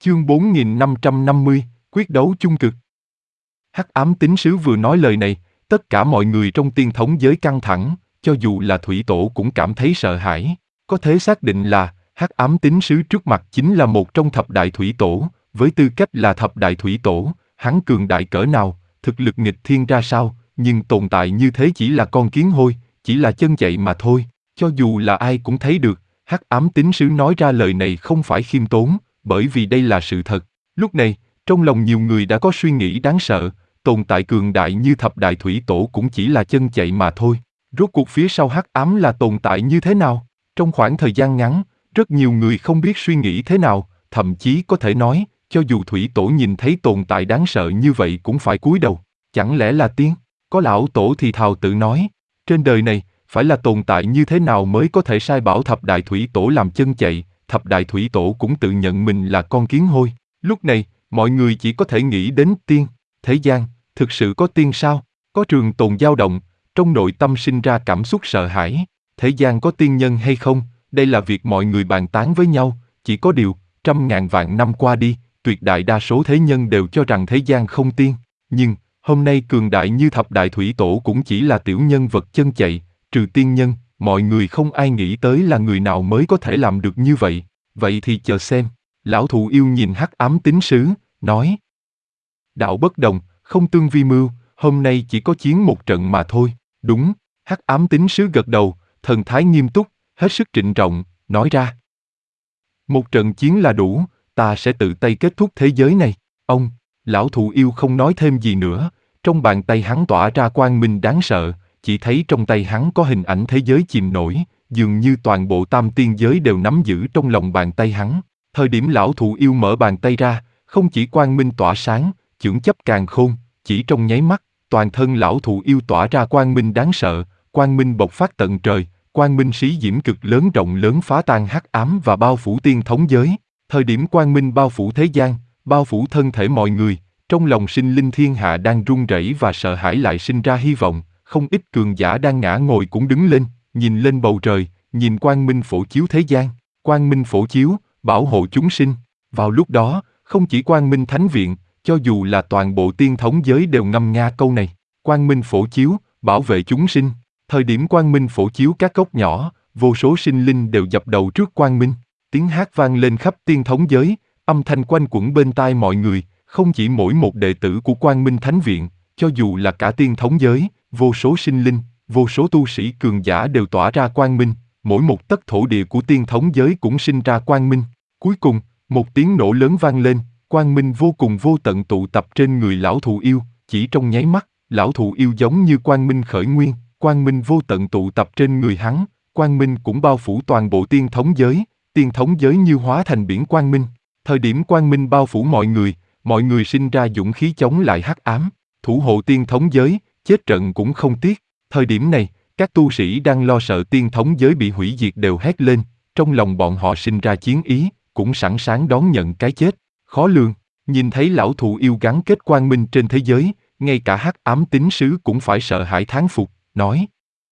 Chương 4550, quyết đấu chung cực. Hắc ám tín sứ vừa nói lời này, tất cả mọi người trong tiên thống giới căng thẳng, cho dù là thủy tổ cũng cảm thấy sợ hãi. Có thể xác định là, hắc ám tín sứ trước mặt chính là một trong thập đại thủy tổ, với tư cách là thập đại thủy tổ, hắn cường đại cỡ nào, thực lực nghịch thiên ra sao, nhưng tồn tại như thế chỉ là con kiến hôi, chỉ là chân chạy mà thôi. Cho dù là ai cũng thấy được, hắc ám tín sứ nói ra lời này không phải khiêm tốn, bởi vì đây là sự thật. Lúc này, trong lòng nhiều người đã có suy nghĩ đáng sợ, tồn tại cường đại như thập đại thủy tổ cũng chỉ là chân chạy mà thôi. Rốt cuộc phía sau hắc ám là tồn tại như thế nào? Trong khoảng thời gian ngắn, rất nhiều người không biết suy nghĩ thế nào, thậm chí có thể nói, cho dù thủy tổ nhìn thấy tồn tại đáng sợ như vậy cũng phải cúi đầu. Chẳng lẽ là tiên? Có lão tổ thì thào tự nói, trên đời này, phải là tồn tại như thế nào mới có thể sai bảo thập đại thủy tổ làm chân chạy, thập đại thủy tổ cũng tự nhận mình là con kiến hôi. Lúc này, mọi người chỉ có thể nghĩ đến tiên. Thế gian, thực sự có tiên sao? Có trường tồn dao động, trong nội tâm sinh ra cảm xúc sợ hãi. Thế gian có tiên nhân hay không? Đây là việc mọi người bàn tán với nhau. Chỉ có điều, trăm ngàn vạn năm qua đi, tuyệt đại đa số thế nhân đều cho rằng thế gian không tiên. Nhưng, hôm nay cường đại như thập đại thủy tổ cũng chỉ là tiểu nhân vật chân chạy, trừ tiên nhân, mọi người không ai nghĩ tới là người nào mới có thể làm được như vậy. Vậy thì chờ xem. Lão thụ yêu nhìn hắc ám tín sứ, nói. Đạo bất đồng, không tương vi mưu, hôm nay chỉ có chiến một trận mà thôi. Đúng, hắc ám tín sứ gật đầu, thần thái nghiêm túc, hết sức trịnh trọng, nói ra. Một trận chiến là đủ, ta sẽ tự tay kết thúc thế giới này. Ông, lão thụ yêu không nói thêm gì nữa, trong bàn tay hắn tỏa ra quang minh đáng sợ, chỉ thấy trong tay hắn có hình ảnh thế giới chìm nổi, dường như toàn bộ tam tiên giới đều nắm giữ trong lòng bàn tay hắn. Thời điểm lão thụ yêu mở bàn tay ra, không chỉ quang minh tỏa sáng, chưởng chấp càn khôn, chỉ trong nháy mắt, toàn thân lão thụ yêu tỏa ra quang minh đáng sợ, quang minh bộc phát tận trời, quang minh sĩ diễm cực lớn rộng lớn phá tan hắc ám và bao phủ tiên thống giới. Thời điểm quang minh bao phủ thế gian, bao phủ thân thể mọi người, trong lòng sinh linh thiên hạ đang run rẩy và sợ hãi lại sinh ra hy vọng, không ít cường giả đang ngã ngồi cũng đứng lên, nhìn lên bầu trời, nhìn quang minh phổ chiếu thế gian, quang minh phổ chiếu, bảo hộ chúng sinh. Vào lúc đó, không chỉ quang minh thánh viện, cho dù là toàn bộ tiên thống giới đều ngâm nga câu này, quang minh phổ chiếu, bảo vệ chúng sinh. Thời điểm quang minh phổ chiếu các góc nhỏ, vô số sinh linh đều dập đầu trước quang minh, tiếng hát vang lên khắp tiên thống giới, âm thanh quanh quẩn bên tai mọi người, không chỉ mỗi một đệ tử của quang minh thánh viện, cho dù là cả tiên thống giới, vô số sinh linh, vô số tu sĩ cường giả đều tỏa ra quang minh, mỗi một tấc thổ địa của tiên thống giới cũng sinh ra quang minh. Cuối cùng, một tiếng nổ lớn vang lên, quang minh vô cùng vô tận tụ tập trên người lão thụ yêu, chỉ trong nháy mắt, lão thụ yêu giống như quang minh khởi nguyên, quang minh vô tận tụ tập trên người hắn, quang minh cũng bao phủ toàn bộ tiên thống giới như hóa thành biển quang minh. Thời điểm quang minh bao phủ mọi người sinh ra dũng khí chống lại hắc ám, thủ hộ tiên thống giới, chết trận cũng không tiếc. Thời điểm này, các tu sĩ đang lo sợ tiên thống giới bị hủy diệt đều hét lên, trong lòng bọn họ sinh ra chiến ý, cũng sẵn sàng đón nhận cái chết. Khó lường, nhìn thấy lão thụ yêu gắn kết quang minh trên thế giới, ngay cả hắc ám tín sứ cũng phải sợ hãi thán phục, nói.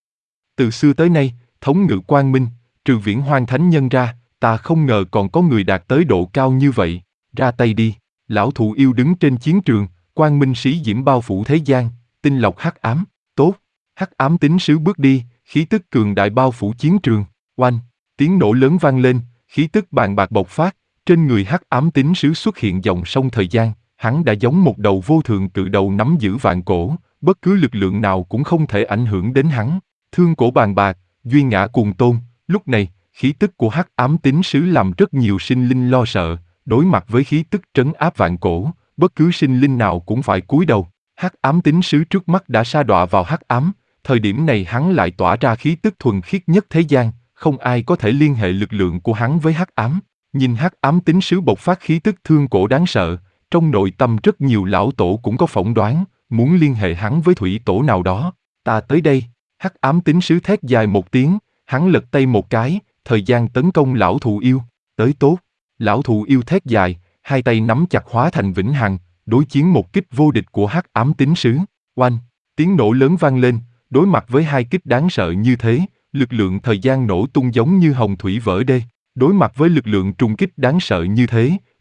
Từ xưa tới nay, thống ngự quang minh, trừ Viễn Hoang Thánh Nhân ra, ta không ngờ còn có người đạt tới độ cao như vậy, ra tay đi. Lão thụ yêu đứng trên chiến trường, quang minh sĩ diễm bao phủ thế gian, tinh lọc hắc ám, tốt. Hắc ám tín sứ bước đi, khí tức cường đại bao phủ chiến trường, oanh, tiếng nổ lớn vang lên, khí tức bàng bạc bộc phát, trên người hắc ám tín sứ xuất hiện dòng sông thời gian, hắn đã giống một đầu vô thượng cự đầu nắm giữ vạn cổ, bất cứ lực lượng nào cũng không thể ảnh hưởng đến hắn. Thương cổ bàng bạc, duy ngã cuồng tôn, lúc này, khí tức của hắc ám tín sứ làm rất nhiều sinh linh lo sợ, đối mặt với khí tức trấn áp vạn cổ, bất cứ sinh linh nào cũng phải cúi đầu. Hắc ám tín sứ trước mắt đã sa đọa vào hắc ám, thời điểm này hắn lại tỏa ra khí tức thuần khiết nhất thế gian, không ai có thể liên hệ lực lượng của hắn với hắc ám. Nhìn hắc ám tín sứ bộc phát khí tức thương cổ đáng sợ, trong nội tâm rất nhiều lão tổ cũng có phỏng đoán, muốn liên hệ hắn với thủy tổ nào đó. Ta tới đây. Hắc ám tín sứ thét dài một tiếng, hắn lật tay một cái, thời gian tấn công lão thụ yêu, tới tốt. Lão thụ yêu thét dài, hai tay nắm chặt hóa thành vĩnh hằng, đối chiến một kích vô địch của hắc ám tín sứ. Oanh, tiếng nổ lớn vang lên, đối mặt với hai kích đáng sợ như thế, lực lượng thời gian nổ tung giống như hồng thủy vỡ đê. Đối mặt với lực lượng trùng kích đáng sợ như thế,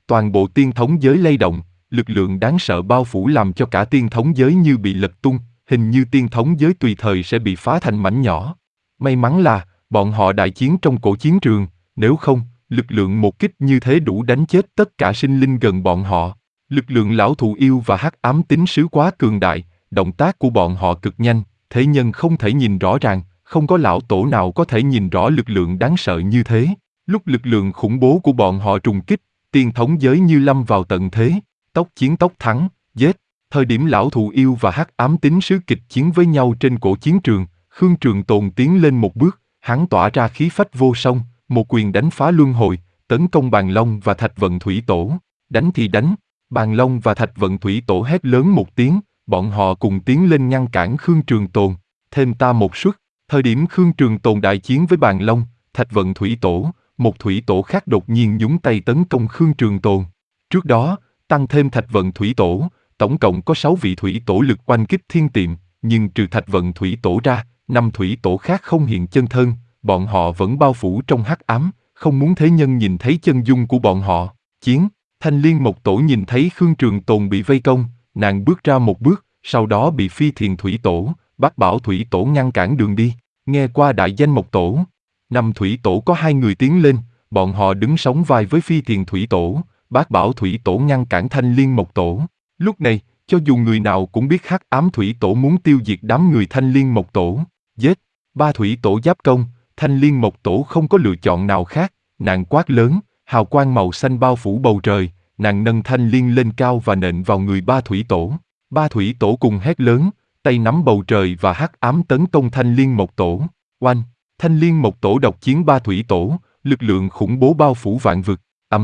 Toàn bộ tiên thống giới lay động, lực lượng đáng sợ bao phủ làm cho cả tiên thống giới như bị lật tung, hình như tiên thống giới tùy thời sẽ bị phá thành mảnh nhỏ. May mắn là, bọn họ đại chiến trong cổ chiến trường, nếu không, lực lượng một kích như thế đủ đánh chết tất cả sinh linh gần bọn họ. Lực lượng lão thụ yêu và hắc ám tín sứ quá cường đại, động tác của bọn họ cực nhanh, thế nhân không thể nhìn rõ ràng, không có lão tổ nào có thể nhìn rõ lực lượng đáng sợ như thế. Lúc lực lượng khủng bố của bọn họ trùng kích, tiên thống giới như lâm vào tận thế, tốc chiến tốc thắng, giết. Thời điểm lão thụ yêu và hắc ám tín sứ kịch chiến với nhau trên cổ chiến trường, Khương Trường Tồn tiến lên một bước, hắn tỏa ra khí phách vô song, một quyền đánh phá luân hồi, tấn công Bàn Long và Thạch Vận Thủy Tổ. Đánh thì đánh, Bàn Long và Thạch Vận Thủy Tổ hét lớn một tiếng, bọn họ cùng tiến lên ngăn cản Khương Trường Tồn. Thêm ta một suất. Thời điểm Khương Trường Tồn đại chiến với Bàn Long, Thạch Vận Thủy Tổ, một thủy tổ khác đột nhiên nhúng tay tấn công Khương Trường Tồn. Trước đó, tăng thêm Thạch Vận Thủy Tổ, tổng cộng có 6 vị thủy tổ lực oanh kích thiên tiệm, nhưng trừ Thạch Vận Thủy Tổ ra, 5 thủy tổ khác không hiện chân thân, bọn họ vẫn bao phủ trong hắc ám, không muốn thế nhân nhìn thấy chân dung của bọn họ. Chiến, Thanh Liên Mộc Tổ nhìn thấy Khương Trường Tồn bị vây công, nàng bước ra một bước, sau đó bị Phi Thiền Thủy Tổ, Bát Bảo Thủy Tổ ngăn cản đường đi. Nghe qua đại danh Mộc Tổ, 5 thủy tổ có 2 người tiến lên, bọn họ đứng sóng vai với Phi Thiền Thủy Tổ, Bát Bảo Thủy Tổ ngăn cản Thanh Liên Mộc Tổ. Lúc này, cho dù người nào cũng biết hắc ám thủy tổ muốn tiêu diệt đám người Thanh Liên Mộc Tổ. Giết, 3 thủy tổ giáp công, Thanh Liên Mộc Tổ không có lựa chọn nào khác, nàng quát lớn, hào quang màu xanh bao phủ bầu trời, nàng nâng Thanh Liên lên cao và nện vào người 3 thủy tổ. 3 thủy tổ cùng hét lớn, tay nắm bầu trời và hắc ám tấn công Thanh Liên Mộc Tổ. Oanh, Thanh Liên Mộc Tổ độc chiến 3 thủy tổ, lực lượng khủng bố bao phủ vạn vực.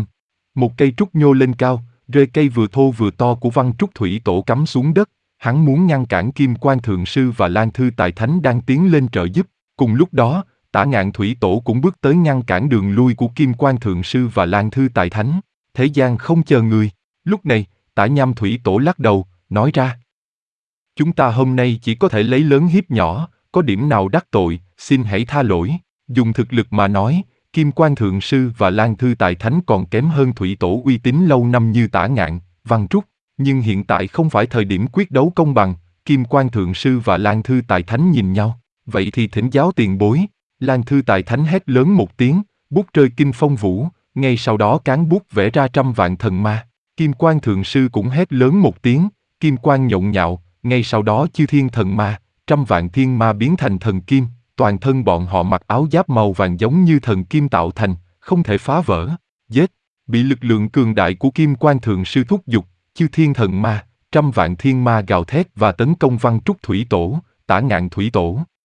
Một cây trúc nhô lên cao, rễ cây vừa thô vừa to của Văn Trúc Thủy Tổ cắm xuống đất, hắn muốn ngăn cản Kim Quan Thượng Sư và Lan Thư Tài Thánh đang tiến lên trợ giúp. Cùng lúc đó, Tả Ngạn Thủy Tổ cũng bước tới ngăn cản đường lui của Kim Quan Thượng Sư và Lan Thư Tài Thánh. Thế gian không chờ người. Lúc này, Tả Nham Thủy Tổ lắc đầu, nói ra: chúng ta hôm nay chỉ có thể lấy lớn hiếp nhỏ, có điểm nào đắc tội, xin hãy tha lỗi. Dùng thực lực mà nói, Kim Quan Thượng Sư và Lan Thư Tài Thánh còn kém hơn thủy tổ uy tín lâu năm như Tả Ngạn, Văn Trúc. Nhưng hiện tại không phải thời điểm quyết đấu công bằng, Kim Quan Thượng Sư và Lan Thư Tài Thánh nhìn nhau. Vậy thì thỉnh giáo tiền bối. Lan Thư Tài Thánh hét lớn một tiếng, bút rơi kinh phong vũ, ngay sau đó cán bút vẽ ra 100 vạn thần ma. Kim Quan Thượng Sư cũng hét lớn một tiếng, kim quan nhộn nhạo, ngay sau đó chư thiên thần ma, 100 vạn thiên ma biến thành thần kim, toàn thân bọn họ mặc áo giáp màu vàng giống như thần kim tạo thành, không thể phá vỡ. Giết, bị lực lượng cường đại của Kim Quan Thượng Sư thúc giục, chư thiên thần ma, 100 vạn thiên ma gào thét và tấn công Văn Trúc Thủy Tổ, Tả Ngạn Thủy Tổ.